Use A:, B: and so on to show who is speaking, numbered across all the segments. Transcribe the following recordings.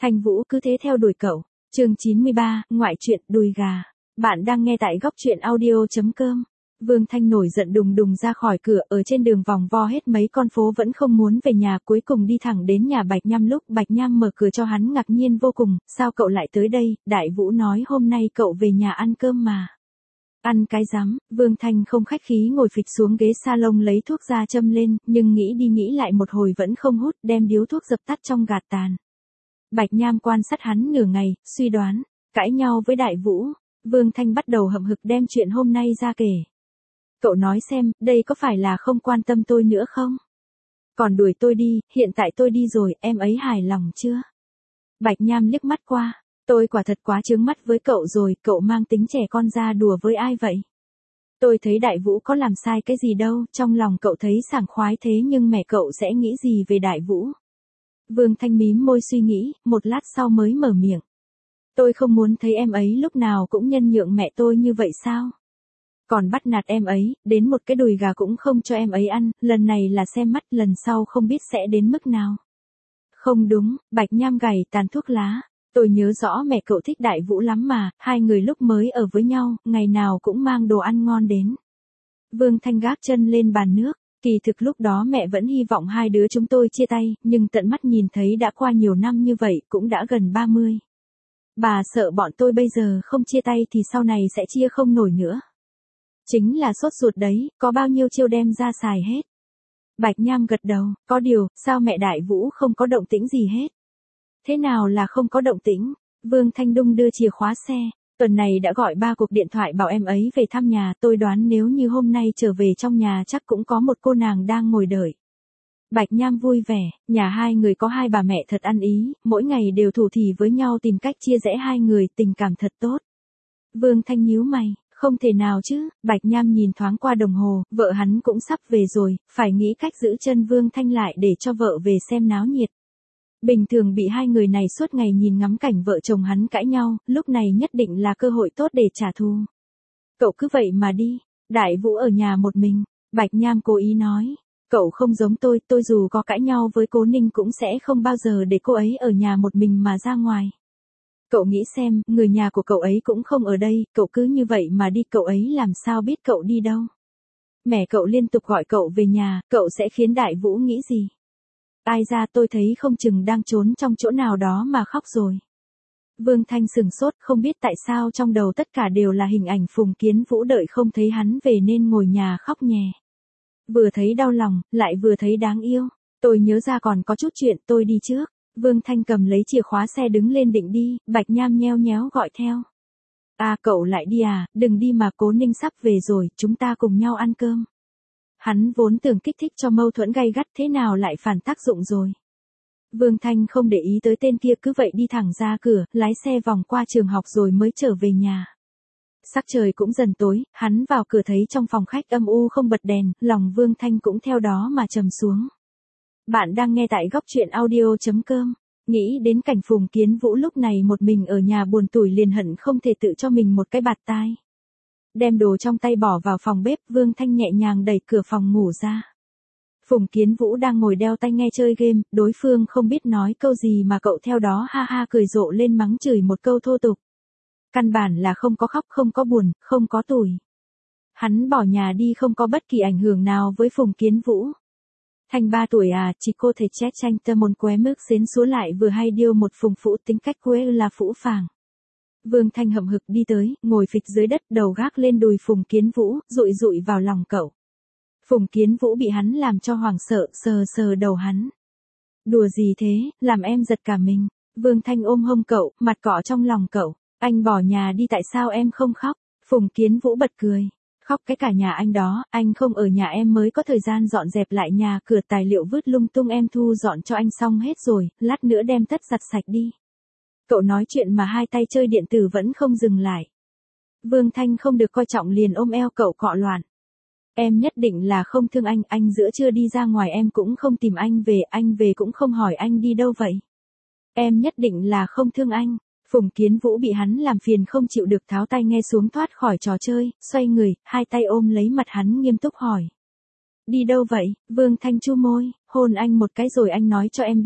A: Thanh Vũ cứ thế theo đuổi cậu. Chương 93, ngoại truyện đùi gà. Bạn đang nghe tại góc truyện audio.com. Vương Thanh nổi giận đùng đùng ra khỏi cửa, ở trên đường vòng vo hết mấy con phố vẫn không muốn về nhà, cuối cùng đi thẳng đến nhà Bạch Nham. Lúc Bạch Nham mở cửa cho hắn ngạc nhiên vô cùng, sao cậu lại tới đây? Đại Vũ nói hôm nay cậu về nhà ăn cơm mà. Ăn cái rắm, Vương Thanh không khách khí ngồi phịch xuống ghế salon lấy thuốc ra châm lên, nhưng nghĩ đi nghĩ lại một hồi vẫn không hút, đem điếu thuốc dập tắt trong gạt tàn. Bạch Nham quan sát hắn nửa ngày, suy đoán, cãi nhau với Đại Vũ. Vương Thanh bắt đầu hậm hực đem chuyện hôm nay ra kể. Cậu nói xem, đây có phải là không quan tâm tôi nữa không? Còn đuổi tôi đi, hiện tại tôi đi rồi, em ấy hài lòng chưa? Bạch Nham liếc mắt qua, tôi quả thật quá chướng mắt với cậu rồi, cậu mang tính trẻ con ra đùa với ai vậy? Tôi thấy Đại Vũ có làm sai cái gì đâu, trong lòng cậu thấy sảng khoái thế nhưng mẹ cậu sẽ nghĩ gì về Đại Vũ? Vương Thanh mím môi suy nghĩ, một lát sau mới mở miệng. Tôi không muốn thấy em ấy lúc nào cũng nhân nhượng mẹ tôi như vậy sao? Còn bắt nạt em ấy, đến một cái đùi gà cũng không cho em ấy ăn, lần này là xem mắt, lần sau không biết sẽ đến mức nào. Không đúng, Bạch Nham gảy tàn thuốc lá. Tôi nhớ rõ mẹ cậu thích Đại Vũ lắm mà, hai người lúc mới ở với nhau, ngày nào cũng mang đồ ăn ngon đến. Vương Thanh gác chân lên bàn nước, kỳ thực lúc đó mẹ vẫn hy vọng hai đứa chúng tôi chia tay, nhưng tận mắt nhìn thấy đã qua nhiều năm như vậy, cũng đã gần 30. Bà sợ bọn tôi bây giờ không chia tay thì sau này sẽ chia không nổi nữa. Chính là sốt ruột đấy, có bao nhiêu chiêu đem ra xài hết. Bạch Nham gật đầu, có điều, sao mẹ Đại Vũ không có động tĩnh gì hết? Thế nào là không có động tĩnh? Vương Thanh đung đưa chìa khóa xe, tuần này đã gọi 3 cuộc điện thoại bảo em ấy về thăm nhà, tôi đoán nếu như hôm nay trở về trong nhà chắc cũng có một cô nàng đang ngồi đợi. Bạch Nham vui vẻ, nhà hai người có hai bà mẹ thật ăn ý, mỗi ngày đều thủ thỉ với nhau tìm cách chia rẽ hai người, tình cảm thật tốt. Vương Thanh nhíu mày, không thể nào chứ, Bạch Nham nhìn thoáng qua đồng hồ, vợ hắn cũng sắp về rồi, phải nghĩ cách giữ chân Vương Thanh lại để cho vợ về xem náo nhiệt. Bình thường bị hai người này suốt ngày nhìn ngắm cảnh vợ chồng hắn cãi nhau, lúc này nhất định là cơ hội tốt để trả thù. Cậu cứ vậy mà đi, Đại Vũ ở nhà một mình, Bạch Nham cố ý nói. Cậu không giống tôi dù có cãi nhau với Cố Ninh cũng sẽ không bao giờ để cô ấy ở nhà một mình mà ra ngoài. Cậu nghĩ xem, người nhà của cậu ấy cũng không ở đây, cậu cứ như vậy mà đi, cậu ấy làm sao biết cậu đi đâu. Mẹ cậu liên tục gọi cậu về nhà, cậu sẽ khiến Đại Vũ nghĩ gì? Ai ra tôi thấy không chừng đang trốn trong chỗ nào đó mà khóc rồi. Vương Thanh sừng sốt, không biết tại sao trong đầu tất cả đều là hình ảnh Phùng Kiến Vũ đợi không thấy hắn về nên ngồi nhà khóc nhè. Vừa thấy đau lòng, lại vừa thấy đáng yêu. Tôi nhớ ra còn có chút chuyện, tôi đi trước. Vương Thanh cầm lấy chìa khóa xe đứng lên định đi, Bạch Nham nheo nhéo gọi theo. À cậu lại đi à, đừng đi mà, Cố Ninh sắp về rồi, chúng ta cùng nhau ăn cơm. Hắn vốn tưởng kích thích cho mâu thuẫn gay gắt, thế nào lại phản tác dụng rồi. Vương Thanh không để ý tới tên kia, cứ vậy đi thẳng ra cửa, lái xe vòng qua trường học rồi mới trở về nhà. Sắc trời cũng dần tối, hắn vào cửa thấy trong phòng khách âm u không bật đèn, lòng Vương Thanh cũng theo đó mà trầm xuống. Bạn đang nghe tại góc truyện audio.com. Nghĩ đến cảnh Phùng Kiến Vũ lúc này một mình ở nhà buồn tủi liền hận không thể tự cho mình một cái bạt tai. Đem đồ trong tay bỏ vào phòng bếp, Vương Thanh nhẹ nhàng đẩy cửa phòng ngủ ra. Phùng Kiến Vũ đang ngồi đeo tai nghe chơi game, đối phương không biết nói câu gì mà cậu theo đó ha ha cười rộ lên mắng chửi một câu thô tục. Căn bản là không có khóc, không có buồn, không có tủi. Hắn bỏ nhà đi không có bất kỳ ảnh hưởng nào với Phùng Kiến Vũ. Thành 3 tuổi à, chỉ cô thể chết tranh tơ môn qué mức xến xúa lại vừa hay điêu một phùng phũ tính cách quê là phũ phàng. Vương Thanh hậm hực đi tới, ngồi phịch dưới đất, đầu gác lên đùi Phùng Kiến Vũ, dụi dụi vào lòng cậu. Phùng Kiến Vũ bị hắn làm cho hoảng sợ, sờ sờ đầu hắn. Đùa gì thế, làm em giật cả mình. Vương Thanh ôm hông cậu, mặt cọ trong lòng cậu. Anh bỏ nhà đi tại sao em không khóc? Phùng Kiến Vũ bật cười. Khóc cái cả nhà anh đó, anh không ở nhà em mới có thời gian dọn dẹp lại nhà cửa, tài liệu vứt lung tung em thu dọn cho anh xong hết rồi, lát nữa đem tất giặt sạch đi. Cậu nói chuyện mà hai tay chơi điện tử vẫn không dừng lại. Vương Thanh không được coi trọng liền ôm eo cậu cọ loạn. Em nhất định là không thương anh giữa trưa đi ra ngoài em cũng không tìm anh về cũng không hỏi anh đi đâu vậy. Em nhất định là không thương anh. Phùng Kiến Vũ bị hắn làm phiền không chịu được tháo tai nghe xuống thoát khỏi trò chơi, xoay người, hai tay ôm lấy mặt hắn nghiêm túc hỏi. Đi đâu vậy? Vương Thanh chu môi, hôn anh một cái rồi anh nói cho em biết.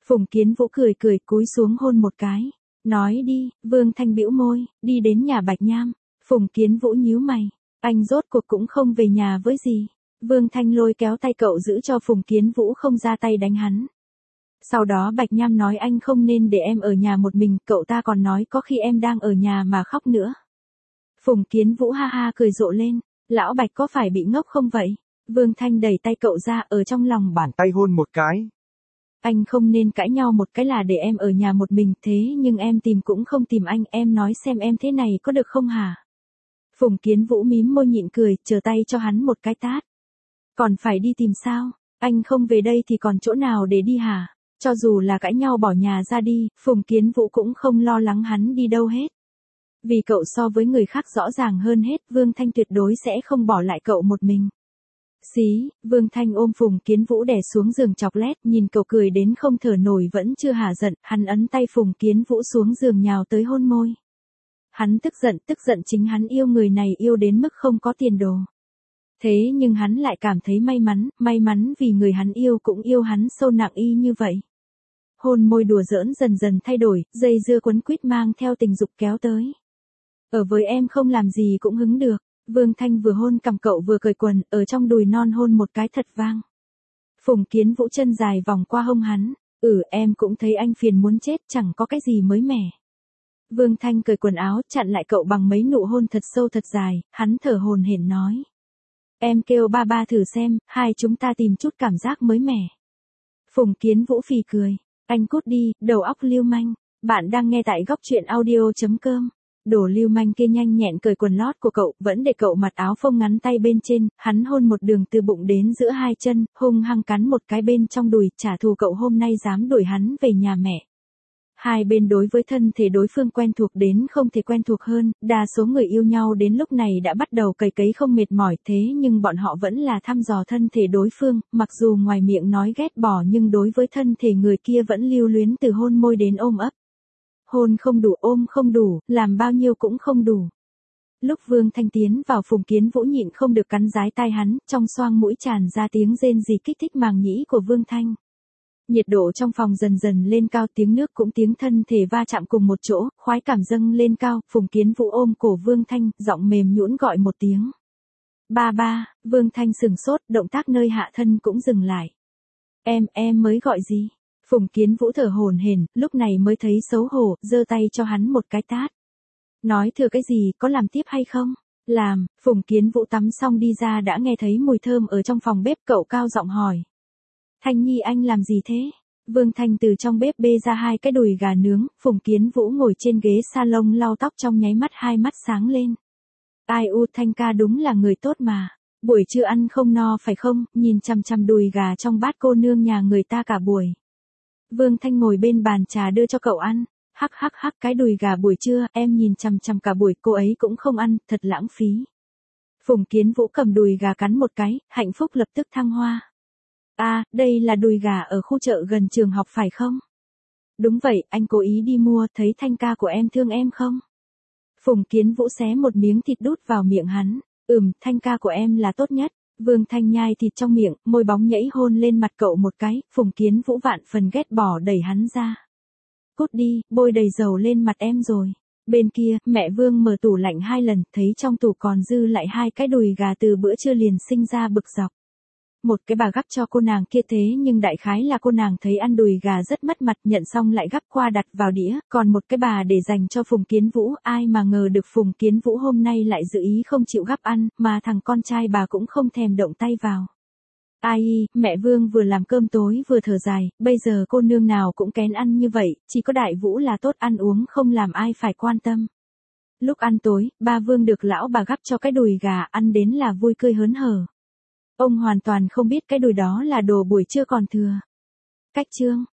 A: Phùng Kiến Vũ cười cười cúi xuống hôn một cái. Nói đi, Vương Thanh bĩu môi, đi đến nhà Bạch Nham. Phùng Kiến Vũ nhíu mày. Anh rốt cuộc cũng không về nhà với gì. Vương Thanh lôi kéo tay cậu giữ cho Phùng Kiến Vũ không ra tay đánh hắn. Sau đó Bạch Nham nói anh không nên để em ở nhà một mình, cậu ta còn nói có khi em đang ở nhà mà khóc nữa. Phùng Kiến Vũ ha ha cười rộ lên, lão Bạch có phải bị ngốc không vậy? Vương Thanh đẩy tay cậu ra, ở trong lòng bàn tay hôn một cái. Anh không nên cãi nhau một cái là để em ở nhà một mình, thế nhưng em tìm cũng không tìm anh, em nói xem em thế này có được không hả? Phùng Kiến Vũ mím môi nhịn cười, chờ tay cho hắn một cái tát. Còn phải đi tìm sao? Anh không về đây thì còn chỗ nào để đi hả? Cho dù là cãi nhau bỏ nhà ra đi, Phùng Kiến Vũ cũng không lo lắng hắn đi đâu hết. Vì cậu so với người khác rõ ràng hơn hết, Vương Thanh tuyệt đối sẽ không bỏ lại cậu một mình. Xí, Vương Thanh ôm Phùng Kiến Vũ đè xuống giường chọc lét, nhìn cậu cười đến không thở nổi vẫn chưa hả giận, hắn ấn tay Phùng Kiến Vũ xuống giường nhào tới hôn môi. Hắn tức giận chính hắn yêu người này yêu đến mức không có tiền đồ. Thế nhưng hắn lại cảm thấy may mắn vì người hắn yêu cũng yêu hắn sâu nặng y như vậy. Hôn môi đùa giỡn dần dần thay đổi, dây dưa quấn quýt mang theo tình dục kéo tới. Ở với em không làm gì cũng hứng được. Vương Thanh vừa hôn cằm cậu vừa cởi quần, ở trong đùi non hôn một cái thật vang. Phùng Kiến Vũ chân dài vòng qua hông hắn. Em cũng thấy anh phiền muốn chết, chẳng có cái gì mới mẻ. Vương Thanh cởi quần áo chặn lại cậu bằng mấy nụ hôn thật sâu thật dài, hắn thở hổn hển nói. Em kêu ba thử xem, hai chúng ta tìm chút cảm giác mới mẻ. Phùng Kiến Vũ phì cười. Anh cút đi, đầu óc lưu manh. Bạn đang nghe tại góc truyện audio.com. Đồ lưu manh kia nhanh nhẹn cởi quần lót của cậu, vẫn để cậu mặc áo phông ngắn tay bên trên, hắn hôn một đường từ bụng đến giữa hai chân, hung hăng cắn một cái bên trong đùi, trả thù cậu hôm nay dám đuổi hắn về nhà mẹ. Hai bên đối với thân thể đối phương quen thuộc đến không thể quen thuộc hơn, đa số người yêu nhau đến lúc này đã bắt đầu cày cấy không mệt mỏi, thế nhưng bọn họ vẫn là thăm dò thân thể đối phương, mặc dù ngoài miệng nói ghét bỏ nhưng đối với thân thể người kia vẫn lưu luyến từ hôn môi đến ôm ấp. Hôn không đủ, ôm không đủ, làm bao nhiêu cũng không đủ. Lúc Vương Thanh tiến vào, Phùng Kiến Vũ nhịn không được cắn dái tai hắn, trong xoang mũi tràn ra tiếng rên rỉ kích thích màng nhĩ của Vương Thanh. Nhiệt độ trong phòng dần dần lên cao, tiếng nước cũng tiếng thân thể va chạm cùng một chỗ, khoái cảm dâng lên cao, Phùng Kiến Vũ ôm cổ Vương Thanh, giọng mềm nhũn gọi một tiếng. Ba, Vương Thanh sừng sốt, động tác nơi hạ thân cũng dừng lại. Em mới gọi gì? Phùng Kiến Vũ thở hổn hển, lúc này mới thấy xấu hổ, giơ tay cho hắn một cái tát. Nói thừa cái gì, có làm tiếp hay không? Làm. Phùng Kiến Vũ tắm xong đi ra đã nghe thấy mùi thơm ở trong phòng bếp, cậu cao giọng hỏi. Thanh Nhi anh làm gì thế? Vương Thanh từ trong bếp bê ra hai cái đùi gà nướng, Phùng Kiến Vũ ngồi trên ghế salon lau tóc trong nháy mắt hai mắt sáng lên. Ai u, Thanh ca đúng là người tốt mà. Buổi trưa ăn không no phải không, nhìn chằm chằm đùi gà trong bát cô nương nhà người ta cả buổi. Vương Thanh ngồi bên bàn trà đưa cho cậu ăn. Hắc, cái đùi gà buổi trưa, em nhìn chằm chằm cả buổi, cô ấy cũng không ăn, thật lãng phí. Phùng Kiến Vũ cầm đùi gà cắn một cái, hạnh phúc lập tức thăng hoa. Đây là đùi gà ở khu chợ gần trường học phải không? Đúng vậy, anh cố ý đi mua, thấy Thanh ca của em thương em không? Phùng Kiến Vũ xé một miếng thịt đút vào miệng hắn. Thanh ca của em là tốt nhất. Vương Thanh nhai thịt trong miệng, môi bóng nhảy hôn lên mặt cậu một cái, Phùng Kiến Vũ vạn phần ghét bỏ đẩy hắn ra. Cút đi, bôi đầy dầu lên mặt em rồi. Bên kia, mẹ Vương mở tủ lạnh 2 lần, thấy trong tủ còn dư lại 2 cái đùi gà từ bữa trưa liền sinh ra bực dọc. Một cái bà gắp cho cô nàng kia, thế nhưng đại khái là cô nàng thấy ăn đùi gà rất mất mặt, nhận xong lại gắp qua đặt vào đĩa, còn một cái bà để dành cho Phùng Kiến Vũ, ai mà ngờ được Phùng Kiến Vũ hôm nay lại dự ý không chịu gắp ăn, mà thằng con trai bà cũng không thèm động tay vào. Mẹ Vương vừa làm cơm tối vừa thở dài, bây giờ cô nương nào cũng kén ăn như vậy, chỉ có Đại Vũ là tốt ăn uống không làm ai phải quan tâm. Lúc ăn tối, ba Vương được lão bà gắp cho cái đùi gà, ăn đến là vui cười hớn hở. Ông hoàn toàn không biết cái đùi đó là đồ buổi trưa còn thừa. Cách chương